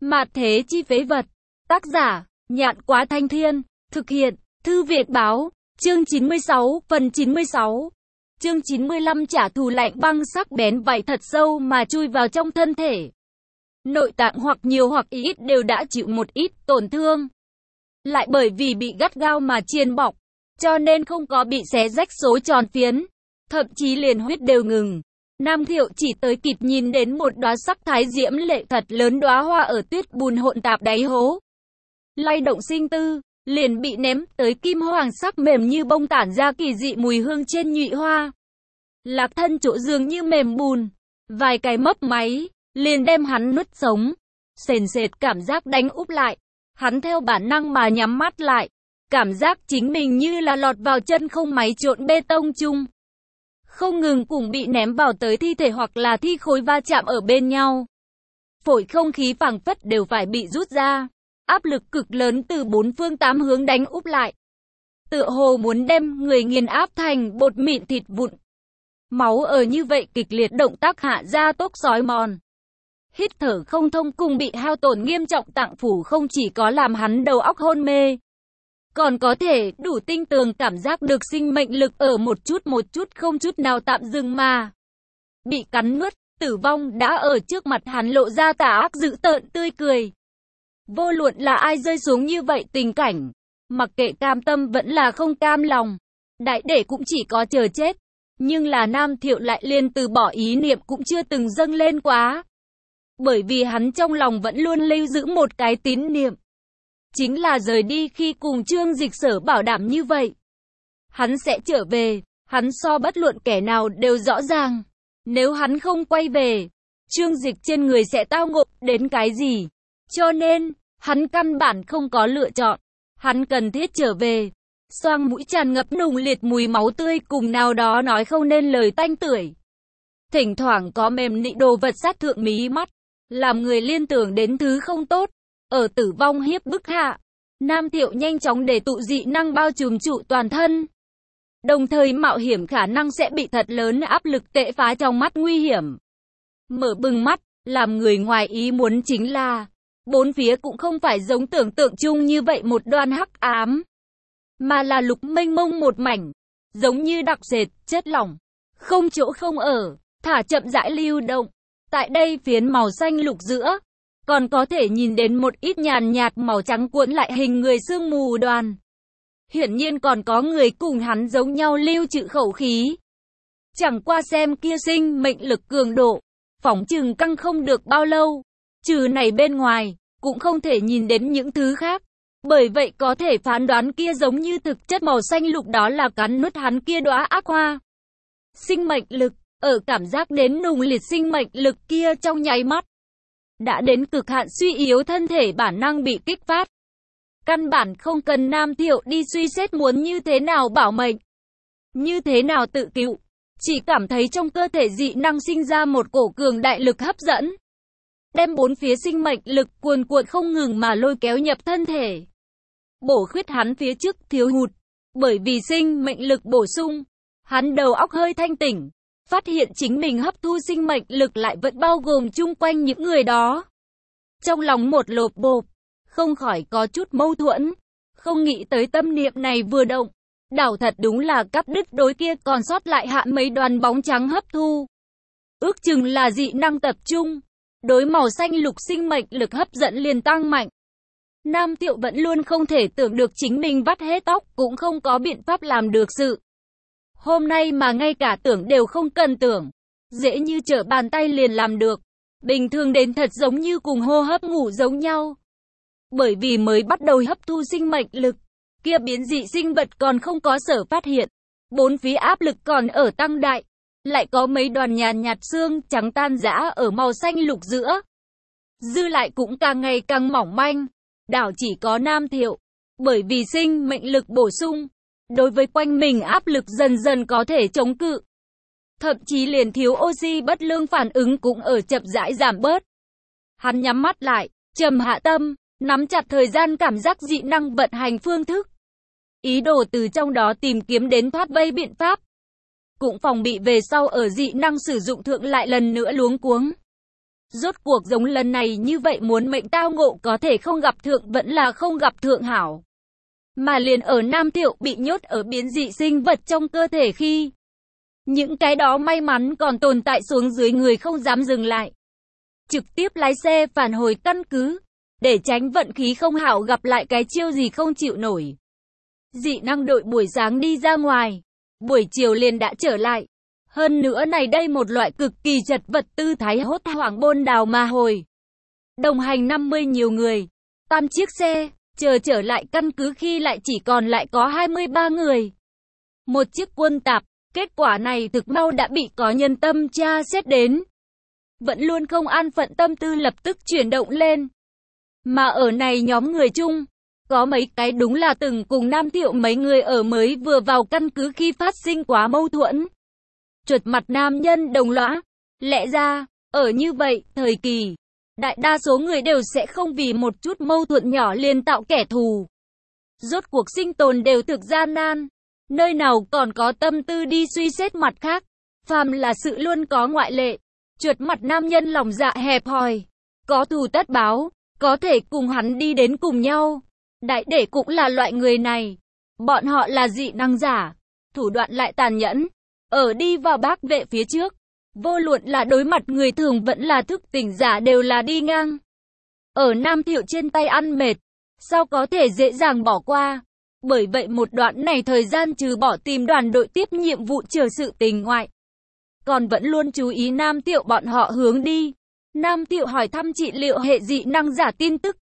Mạt thế chi phế vật. Tác giả, Nhạn Quá Thanh Thiên. Thực hiện, Thư Việt Báo. Chương 96, phần 96. Chương 95 trả thù lạnh băng sắc bén vảy thật sâu mà chui vào trong thân thể. Nội tạng hoặc nhiều hoặc ít đều đã chịu một ít tổn thương. Lại bởi vì bị gắt gao mà chiên bọc, cho nên không có bị xé rách số tròn phiến. Thậm chí liền huyết đều ngừng. Nam Thiệu chỉ tới kịp nhìn đến một đóa sắc thái diễm lệ thật lớn đóa hoa ở tuyết bùn hỗn tạp đáy hố. Lay động sinh tư, liền bị ném tới kim hoàng sắc mềm như bông tản ra kỳ dị mùi hương trên nhụy hoa. Lạc thân chỗ dường như mềm bùn, vài cái mấp máy, liền đem hắn nuốt sống. Sền sệt cảm giác đánh úp lại, hắn theo bản năng mà nhắm mắt lại. Cảm giác chính mình như là lọt vào chân không máy trộn bê tông chung. Không ngừng cùng bị ném vào tới thi thể hoặc là thi khối va chạm ở bên nhau. Phổi không khí phảng phất đều phải bị rút ra. Áp lực cực lớn từ bốn phương tám hướng đánh úp lại. Tựa hồ muốn đem người nghiền áp thành bột mịn thịt vụn. Máu ở như vậy kịch liệt động tác hạ ra tốc xói mòn. Hít thở không thông cùng bị hao tổn nghiêm trọng tạng phủ không chỉ có làm hắn đầu óc hôn mê. Còn có thể đủ tinh tường cảm giác được sinh mệnh lực ở một chút không chút nào tạm dừng mà. Bị cắn nuốt, tử vong đã ở trước mặt hắn lộ ra tà ác dữ tợn tươi cười. Vô luận là ai rơi xuống như vậy tình cảnh, mặc kệ cam tâm vẫn là không cam lòng, đại để cũng chỉ có chờ chết. Nhưng là Nam Thiệu lại liền từ bỏ ý niệm cũng chưa từng dâng lên quá. Bởi vì hắn trong lòng vẫn luôn lưu giữ một cái tín niệm. Chính là rời đi khi cùng Trương Dịch Sở bảo đảm như vậy. Hắn sẽ trở về, hắn so bất luận kẻ nào đều rõ ràng. Nếu hắn không quay về, Trương Dịch trên người sẽ tao ngộ đến cái gì. Cho nên, hắn căn bản không có lựa chọn. Hắn cần thiết trở về. Xoang mũi tràn ngập nùng liệt mùi máu tươi cùng nào đó nói không nên lời tanh tưởi. Thỉnh thoảng có mềm nị đồ vật sát thượng mí mắt, làm người liên tưởng đến thứ không tốt. Ở tử vong hiếp bức hạ, Nam Thiệu nhanh chóng để tụ dị năng bao trùm trụ toàn thân. Đồng thời mạo hiểm khả năng sẽ bị thật lớn áp lực tệ phá trong mắt nguy hiểm. Mở bừng mắt, làm người ngoài ý muốn chính là, bốn phía cũng không phải giống tưởng tượng chung như vậy một đoàn hắc ám. Mà là lục mênh mông một mảnh, giống như đặc sệt, chất lỏng, không chỗ không ở, thả chậm rãi lưu động. Tại đây phiến màu xanh lục giữa, còn có thể nhìn đến một ít nhàn nhạt màu trắng cuộn lại hình người sương mù đoàn. Hiển nhiên còn có người cùng hắn giống nhau lưu trữ khẩu khí. Chẳng qua xem kia sinh mệnh lực cường độ, phỏng chừng căng không được bao lâu. Trừ này bên ngoài, cũng không thể nhìn đến những thứ khác. Bởi vậy có thể phán đoán kia giống như thực chất màu xanh lục đó là cắn nuốt hắn kia đóa ác hoa. Sinh mệnh lực, ở cảm giác đến nùng liệt sinh mệnh lực kia trong nháy mắt. Đã đến cực hạn suy yếu thân thể bản năng bị kích phát. Căn bản không cần Nam Thiệu đi suy xét muốn như thế nào bảo mệnh, như thế nào tự cứu. Chỉ cảm thấy trong cơ thể dị năng sinh ra một cổ cường đại lực hấp dẫn. Đem bốn phía sinh mệnh lực cuồn cuộn không ngừng mà lôi kéo nhập thân thể. Bổ khuyết hắn phía trước thiếu hụt. Bởi vì sinh mệnh lực bổ sung, hắn đầu óc hơi thanh tỉnh. Phát hiện chính mình hấp thu sinh mệnh lực lại vẫn bao gồm chung quanh những người đó. Trong lòng một lộp bộp, không khỏi có chút mâu thuẫn. Không nghĩ tới tâm niệm này vừa động, đảo thật đúng là cắt đứt đối kia còn sót lại hạ mấy đoàn bóng trắng hấp thu. Ước chừng là dị năng tập trung, đối màu xanh lục sinh mệnh lực hấp dẫn liền tăng mạnh. Nam Thiệu vẫn luôn không thể tưởng được chính mình vắt hết tóc, cũng không có biện pháp làm được sự. Hôm nay mà ngay cả tưởng đều không cần tưởng, dễ như trở bàn tay liền làm được. Bình thường đến thật giống như cùng hô hấp ngủ giống nhau. Bởi vì mới bắt đầu hấp thu sinh mệnh lực, kia biến dị sinh vật còn không có sở phát hiện. Bốn phía áp lực còn ở tăng đại, lại có mấy đoàn nhàn nhạt xương trắng tan rã ở màu xanh lục giữa. Dư lại cũng càng ngày càng mỏng manh, đảo chỉ có Nam Thiệu. Bởi vì sinh mệnh lực bổ sung, đối với quanh mình áp lực dần dần có thể chống cự. Thậm chí liền thiếu oxy bất lương phản ứng cũng ở chậm rãi giảm bớt. Hắn nhắm mắt lại, trầm hạ tâm, nắm chặt thời gian cảm giác dị năng vận hành phương thức. Ý đồ từ trong đó tìm kiếm đến thoát vây biện pháp. Cũng phòng bị về sau ở dị năng sử dụng thượng lại lần nữa luống cuống. Rốt cuộc giống lần này như vậy muốn mệnh tao ngộ có thể không gặp thượng vẫn là không gặp thượng hảo. Mà liền ở Nam Thiệu bị nhốt ở biến dị sinh vật trong cơ thể khi những cái đó may mắn còn tồn tại xuống dưới người không dám dừng lại. Trực tiếp lái xe phản hồi căn cứ, để tránh vận khí không hảo gặp lại cái chiêu gì không chịu nổi. Dị năng đội buổi sáng đi ra ngoài, buổi chiều liền đã trở lại. Hơn nữa này đây một loại cực kỳ chật vật tư thái hốt hoảng bôn đào mà hồi. Đồng hành 50 nhiều người, 8 chiếc xe, chờ trở lại căn cứ khi lại chỉ còn lại có 23 người. Một chiếc quân tạp, kết quả này thực mau đã bị có nhân tâm tra xét đến. Vẫn luôn không an phận tâm tư lập tức chuyển động lên. Mà ở này nhóm người chung, có mấy cái đúng là từng cùng Nam Thiệu mấy người ở mới vừa vào căn cứ khi phát sinh quá mâu thuẫn. Chuột mặt nam nhân đồng lõa. Lẽ ra, ở như vậy, thời kỳ, đại đa số người đều sẽ không vì một chút mâu thuẫn nhỏ liền tạo kẻ thù. Rốt cuộc sinh tồn đều thực gian nan. Nơi nào còn có tâm tư đi suy xét mặt khác. Phàm là sự luôn có ngoại lệ. Chuột mặt nam nhân lòng dạ hẹp hòi. Có thù tất báo, có thể cùng hắn đi đến cùng nhau. Đại để cũng là loại người này. Bọn họ là dị năng giả. Thủ đoạn lại tàn nhẫn. Ở đi vào bác vệ phía trước. Vô luận là đối mặt người thường vẫn là thức tỉnh giả đều là đi ngang. Ở Nam Thiệu trên tay ăn mệt. Sao có thể dễ dàng bỏ qua. Bởi vậy một đoạn này thời gian trừ bỏ tìm đoàn đội tiếp nhiệm vụ chờ sự tình ngoại. Còn vẫn luôn chú ý Nam Thiệu bọn họ hướng đi. Nam Thiệu hỏi thăm trị liệu hệ dị năng giả tin tức.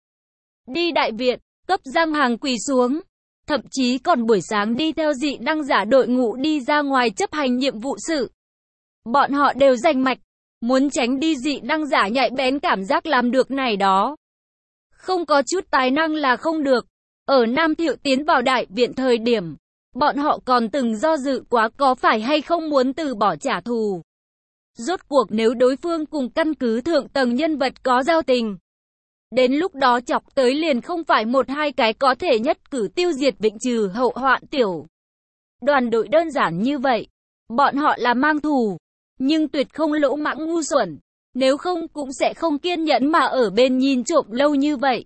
Đi đại viện, cấp Giang Hàng quỳ xuống. Thậm chí còn buổi sáng đi theo dị năng giả đội ngũ đi ra ngoài chấp hành nhiệm vụ sự. Bọn họ đều rành mạch. Muốn tránh đi dị năng giả nhạy bén cảm giác làm được này đó. Không có chút tài năng là không được. Ở Nam Thiệu tiến vào đại viện thời điểm, bọn họ còn từng do dự quá có phải hay không muốn từ bỏ trả thù. Rốt cuộc nếu đối phương cùng căn cứ thượng tầng nhân vật có giao tình, đến lúc đó chọc tới liền không phải một hai cái có thể nhất cử tiêu diệt vĩnh trừ hậu hoạn tiểu. Đoàn đội đơn giản như vậy, bọn họ là mang thù, nhưng tuyệt không lỗ mãng ngu xuẩn, nếu không cũng sẽ không kiên nhẫn mà ở bên nhìn trộm lâu như vậy.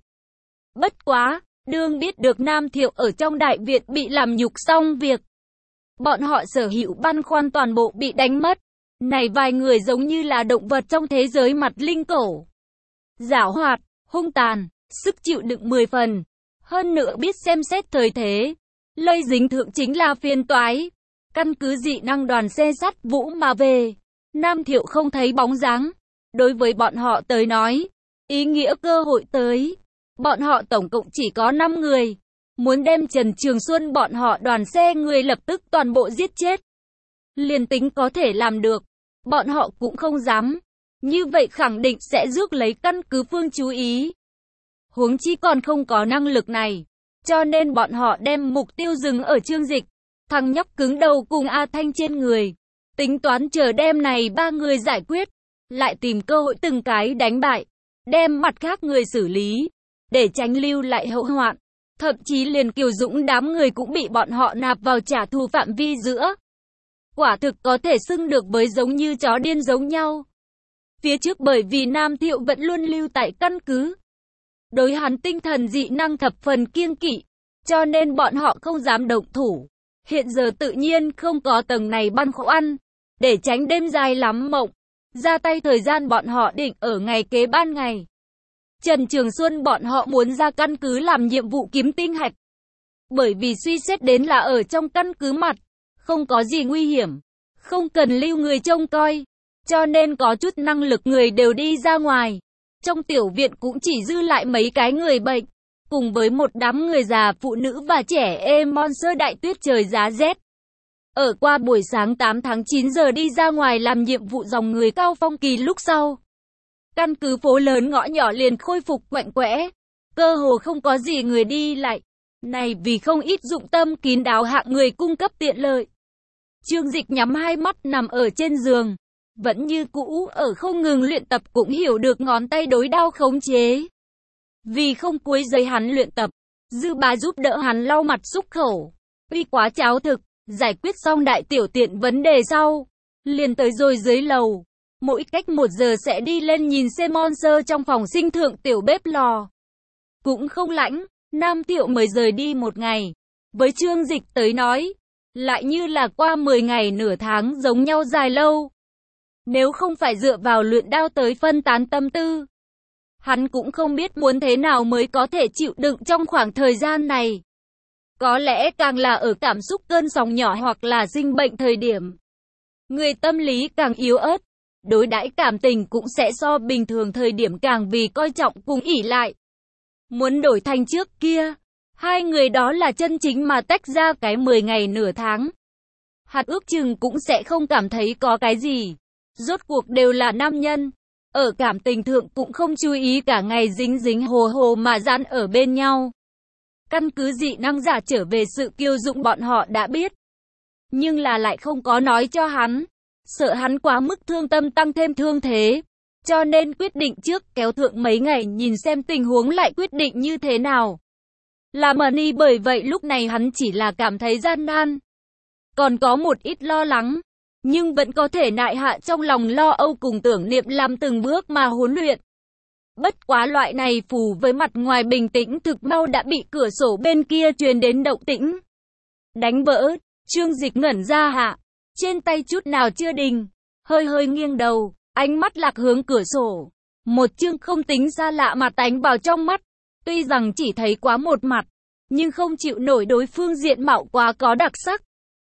Bất quá, đương biết được Nam Thiệu ở trong đại viện bị làm nhục xong việc, bọn họ sở hữu băn khoăn toàn bộ bị đánh mất. Này vài người giống như là động vật trong thế giới mặt linh cổ. Giảo hoạt, hung tàn, sức chịu đựng 10 phần. Hơn nữa biết xem xét thời thế. Lây dính thượng chính là phiền toái. Căn cứ dị năng đoàn xe sắt vũ mà về. Nam Thiệu không thấy bóng dáng. Đối với bọn họ tới nói, ý nghĩa cơ hội tới. Bọn họ tổng cộng chỉ có 5 người. Muốn đem Trần Trường Xuân bọn họ đoàn xe người lập tức toàn bộ giết chết. Liền tính có thể làm được, bọn họ cũng không dám. Như vậy khẳng định sẽ rước lấy căn cứ phương chú ý. Huống chi còn không có năng lực này. Cho nên bọn họ đem mục tiêu dừng ở Trương Dịch. Thằng nhóc cứng đầu cùng A Thanh trên người. Tính toán chờ đêm này 3 người giải quyết. Lại tìm cơ hội từng cái đánh bại. Đem mặt khác người xử lý. Để tránh lưu lại hậu hoạn. Thậm chí liền Kiều Dũng đám người cũng bị bọn họ nạp vào trả thù phạm vi giữa. Quả thực có thể xưng được với giống như chó điên giống nhau. Phía trước bởi vì Nam Thiệu vẫn luôn lưu tại căn cứ. Đối hắn tinh thần dị năng thập phần kiêng kỵ. Cho nên bọn họ không dám động thủ. Hiện giờ tự nhiên không có tầng này băn khoăn. Để tránh đêm dài lắm mộng. Ra tay thời gian bọn họ định ở ngày kế ban ngày. Trần Trường Xuân bọn họ muốn ra căn cứ làm nhiệm vụ kiếm tinh hạch. Bởi vì suy xét đến là ở trong căn cứ mặt. Không có gì nguy hiểm. Không cần lưu người trông coi. Cho nên có chút năng lực người đều đi ra ngoài. Trong tiểu viện cũng chỉ dư lại mấy cái người bệnh. Cùng với một đám người già, phụ nữ và trẻ em monster đại tuyết trời giá rét. Ở qua buổi sáng 8 tháng 9 giờ đi ra ngoài làm nhiệm vụ dòng người cao phong kỳ lúc sau. Căn cứ phố lớn ngõ nhỏ liền khôi phục quạnh quẽ. Cơ hồ không có gì người đi lại. Này vì không ít dụng tâm kín đáo hạng người cung cấp tiện lợi. Trương Dịch nhắm hai mắt nằm ở trên giường. Vẫn như cũ ở không ngừng luyện tập cũng hiểu được ngón tay đối đao khống chế. Vì không cuối giây hắn luyện tập, Dư Bá giúp đỡ hắn lau mặt xúc khẩu. Uy quá cháo thực, giải quyết xong đại tiểu tiện vấn đề sau. Liền tới rồi dưới lầu. Mỗi cách 1 giờ sẽ đi lên nhìn xem monster trong phòng sinh thượng tiểu bếp lò. Cũng không lãnh, Nam Thiệu mới rời đi 1 ngày. Với Trương Dịch tới nói, lại như là qua 10 ngày nửa tháng giống nhau dài lâu. Nếu không phải dựa vào luyện đao tới phân tán tâm tư, hắn cũng không biết muốn thế nào mới có thể chịu đựng trong khoảng thời gian này. Có lẽ càng là ở cảm xúc cơn sóng nhỏ hoặc là sinh bệnh thời điểm, người tâm lý càng yếu ớt, đối đãi cảm tình cũng sẽ so bình thường thời điểm càng vì coi trọng cùng ỷ lại. Muốn đổi thành trước kia, hai người đó là chân chính mà tách ra cái 10 ngày nửa tháng. Hắn ước chừng cũng sẽ không cảm thấy có cái gì. Rốt cuộc đều là nam nhân, ở cảm tình thượng cũng không chú ý cả ngày dính dính hồ hồ mà dán ở bên nhau. Căn cứ dị năng giả trở về sự kiêu dụng bọn họ đã biết, nhưng là lại không có nói cho hắn, sợ hắn quá mức thương tâm tăng thêm thương thế, cho nên quyết định trước kéo thượng mấy ngày nhìn xem tình huống lại quyết định như thế nào. Là Money, bởi vậy lúc này hắn chỉ là cảm thấy gian nan, còn có một ít lo lắng, nhưng vẫn có thể nại hạ trong lòng lo âu cùng tưởng niệm làm từng bước mà huấn luyện. Bất quá loại này phù với mặt ngoài bình tĩnh thực mau đã bị cửa sổ bên kia truyền đến động tĩnh đánh vỡ. Trương Dịch ngẩn ra hạ, trên tay chút nào chưa đình, hơi hơi nghiêng đầu, ánh mắt lạc hướng cửa sổ. Một chương không tính xa lạ mặt ánh vào trong mắt, tuy rằng chỉ thấy quá một mặt, nhưng không chịu nổi đối phương diện mạo quá có đặc sắc.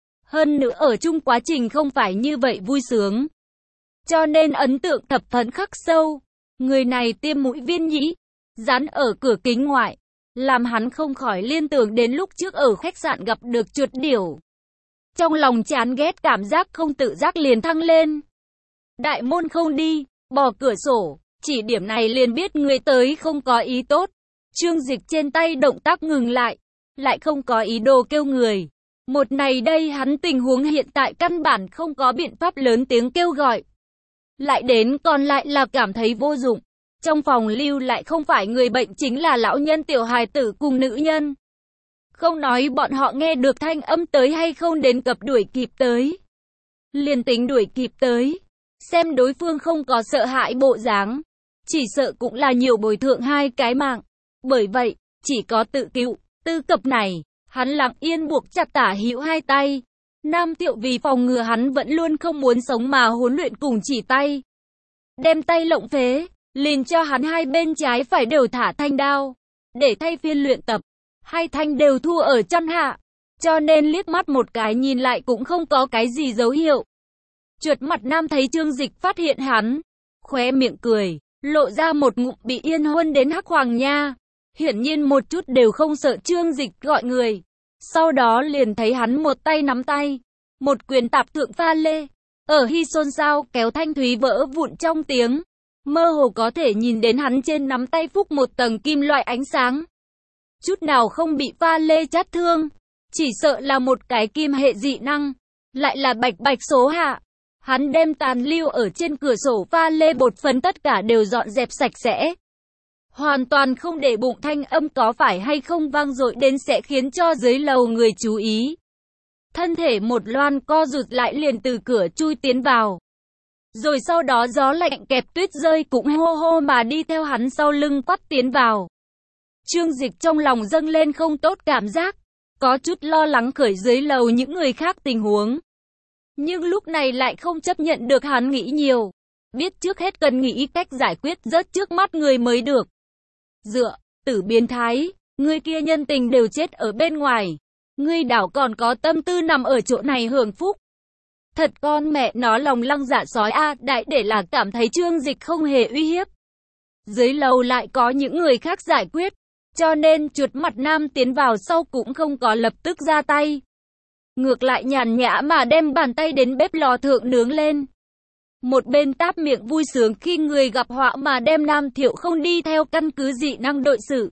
Hơn nữa ở chung quá trình không phải như vậy vui sướng, cho nên ấn tượng thập phần khắc sâu. Người này tiêm mũi viên nhĩ, dán ở cửa kính ngoại, làm hắn không khỏi liên tưởng đến lúc trước ở khách sạn gặp được chuột điểu. Trong lòng chán ghét cảm giác không tự giác liền thăng lên. Đại môn không đi, bỏ cửa sổ, chỉ điểm này liền biết người tới không có ý tốt. Trương Dịch trên tay động tác ngừng lại không có ý đồ kêu người. Một này đây hắn tình huống hiện tại căn bản không có biện pháp lớn tiếng kêu gọi. Lại đến còn lại là cảm thấy vô dụng. Trong phòng lưu lại không phải người bệnh chính là lão nhân tiểu hài tử cùng nữ nhân. Không nói bọn họ nghe được thanh âm tới hay không đến cập đuổi kịp tới. Liền tính đuổi kịp tới, xem đối phương không có sợ hãi bộ dáng, chỉ sợ cũng là nhiều bồi thượng 2 cái mạng. Bởi vậy, chỉ có tự cứu, tư cập này, hắn lặng yên buộc chặt tả hữu 2 tay. Nam Thiệu vì phòng ngừa hắn vẫn luôn không muốn sống mà huấn luyện cùng chỉ tay. Đem tay lộng phế, liền cho hắn 2 bên trái phải đều thả thanh đao. Để thay phiên luyện tập, 2 thanh đều thua ở chân hạ. Cho nên liếc mắt một cái nhìn lại cũng không có cái gì dấu hiệu. Chuột mặt Nam thấy Trương Dịch phát hiện hắn, khóe miệng cười, lộ ra một ngụm bị yên huân đến hắc hoàng nha. Hiển nhiên một chút đều không sợ Trương Dịch gọi người. Sau đó liền thấy hắn một tay nắm tay, một quyền tạp thượng pha lê. Ở hy xôn xao kéo thanh thúy vỡ vụn trong tiếng, mơ hồ có thể nhìn đến hắn trên nắm tay phúc một tầng kim loại ánh sáng. Chút nào không bị pha lê chát thương, chỉ sợ là một cái kim hệ dị năng, lại là bạch bạch số hạ. Hắn đem tàn lưu ở trên cửa sổ pha lê bột phấn tất cả đều dọn dẹp sạch sẽ. Hoàn toàn không để bụng thanh âm có phải hay không vang dội đến sẽ khiến cho dưới lầu người chú ý. Thân thể một loan co rụt lại liền từ cửa chui tiến vào. Rồi sau đó gió lạnh kẹp tuyết rơi cũng hô hô mà đi theo hắn sau lưng quắt tiến vào. Trương Dịch trong lòng dâng lên không tốt cảm giác, có chút lo lắng khởi dưới lầu những người khác tình huống. Nhưng lúc này lại không chấp nhận được hắn nghĩ nhiều. Biết trước hết cần nghĩ cách giải quyết rớt trước mắt người mới được. Dựa, tử biến thái, người kia nhân tình đều chết ở bên ngoài. Ngươi đảo còn có tâm tư nằm ở chỗ này hưởng phúc. Thật con mẹ nó lòng lăng dạ sói a, đại để là cảm thấy Trương Dịch không hề uy hiếp. Dưới lầu lại có những người khác giải quyết, cho nên chuột mặt Nam tiến vào sau cũng không có lập tức ra tay. Ngược lại nhàn nhã mà đem bàn tay đến bếp lò thượng nướng lên. Một bên táp miệng vui sướng khi người gặp họa mà đem Nam Thiệu không đi theo căn cứ dị năng đội sự.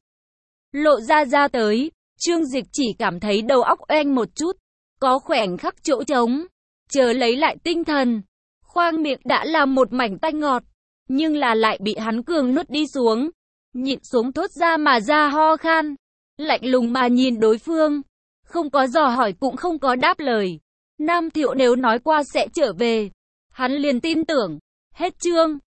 Lộ ra tới, Trương Dịch chỉ cảm thấy đầu óc oeng một chút, có khoảnh khắc chỗ trống, chờ lấy lại tinh thần. Khoang miệng đã là một mảnh tanh ngọt, nhưng là lại bị hắn cường nuốt đi xuống. Nhịn xuống thốt ra mà ra ho khan, lạnh lùng mà nhìn đối phương, không có dò hỏi cũng không có đáp lời. Nam Thiệu nếu nói qua sẽ trở về, hắn liền tin tưởng. Hết chương.